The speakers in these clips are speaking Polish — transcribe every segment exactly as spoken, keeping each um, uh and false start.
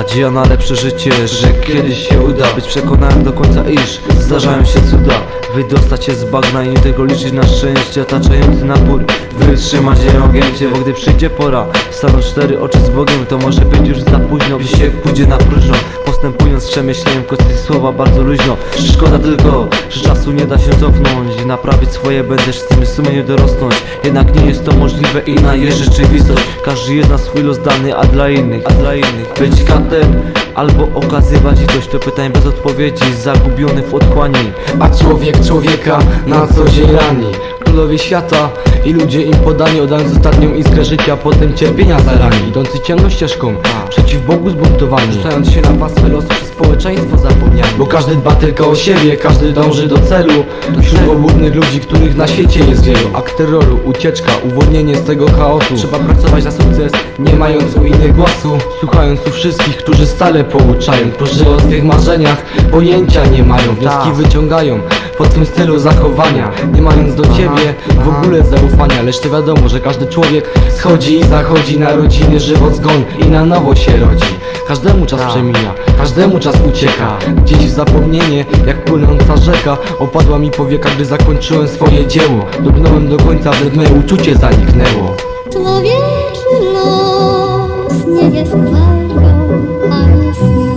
Nadzieja na lepsze życie, że kiedyś się uda. Być przekonałem do końca, iż zdarzają się cuda. Wydostać się z bagna i nie tego liczyć na szczęście. Otaczający napór, wytrzymać nieogięcie. Bo gdy przyjdzie pora, staną cztery oczy z Bogiem, to może być już za późno, gdy się pójdzie na próżno. Postępując z przemyśleniem, kosty słowa bardzo luźno. Szkoda tylko, że czasu nie da się cofnąć i naprawić swoje będę z tym sumieniu dorosnąć. Jednak nie jest to możliwe, inna jest rzeczywistość. Każdy jest na swój los dany, a dla innych, a dla innych być katem albo okazywać litość, to pytań bez odpowiedzi, zagubiony w otchłani. A człowiek człowieka na co dzień rani. Królowie świata i ludzie im podani, oddając ostatnią iskrę życia, potem cierpienia zarani. Idący ciemną ścieżką, przeciw Bogu zbuntowani, rzucając się na pastwę losu, przez społeczeństwo zapomniani. Bo każdy dba tylko o siebie, każdy dąży do celu. Wśród obłudnych ludzi, których na świecie jest wielu. Akt terroru, ucieczka, uwolnienie z tego chaosu. Trzeba pracować na sukces, nie mając u innych głosu. Słuchając u wszystkich, którzy stale pouczają, którzy o swych marzeniach pojęcia nie mają. Wnioski wyciągają po twym stylu zachowania, nie mając do ciebie w ogóle zaufania. Lecz to wiadomo, że każdy człowiek schodzi i zachodzi na rodziny, żywot, zgon i na nowo się rodzi. Każdemu czas przemija, każdemu czas ucieka gdzieś w zapomnienie, jak płynąca rzeka. Opadła mi powieka, gdy zakończyłem swoje dzieło. Dobrnąłem do końca, wnet me uczucie zaniknęło. Człowieczy los nie jest bajką ani snem.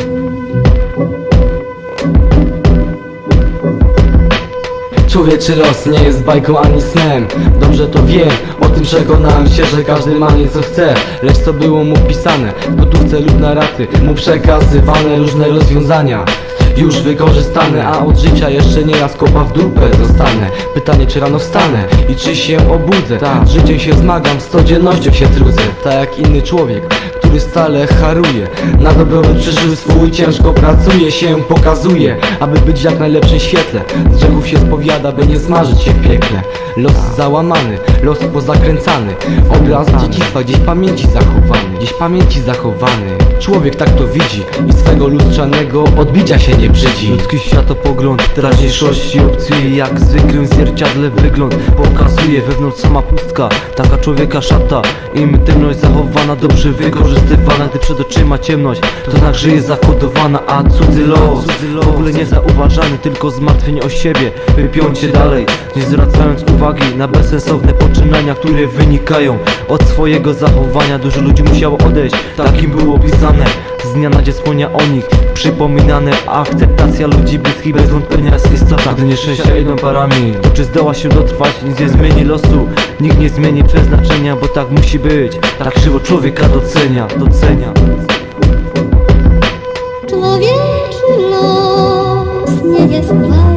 Człowieczy los nie jest bajką ani snem. Dobrze to wiem, o tym przekonałem się, że każdy ma nieco chce. Lecz co było mu pisane w gotówce lub na raty, mu przekazywane różne rozwiązania już wykorzystane, a od życia jeszcze nieraz kopa w dupę dostanę. Pytanie, czy rano wstanę i czy się obudzę. Z życiem się zmagam, z codziennością się trudzę. Tak jak inny człowiek, który stale haruje, na dobrobyt przyszły swój, ciężko pracuje, się pokazuje, aby być w jak najlepszym świetle. Z grzechów się spowiada, by nie smażyć się w piekle. Los załamany, los pozakręcany, obraz dzieciństwa gdzieś pamięci zachowany, gdzieś pamięci zachowany. Człowiek tak to widzi i swego lustrzanego odbicia się nie brzydzi. Ludzki światopogląd teraźniejszości obcuje, jak w zwykłym zwierciadle wygląd pokazuje wewnątrz sama pustka, taka człowieka szata. Im temność zachowana, dobrze wykorzystywana, gdy przed oczyma ciemność, to znak, że jest zakodowana. A cudzy los, w ogóle niezauważany, tylko zmartwień o siebie wypiąć się dalej, nie zwracając uwagi na bezsensowne poczynania, które wynikają od swojego zachowania. Dużo ludzi musiało odejść, takim było pisane, z dnia na dzień wspomnienia o nich przypominane. A akceptacja ludzi bliskich bez wątpienia jest istotna. Gdy nieszczęścia idą parami, to czy zdoła się dotrwać, nic nie zmieni losu, nikt nie zmieni przeznaczenia, bo tak musi być, tak krzywo człowieka docenia, docenia. Człowieczy los nie jest bajką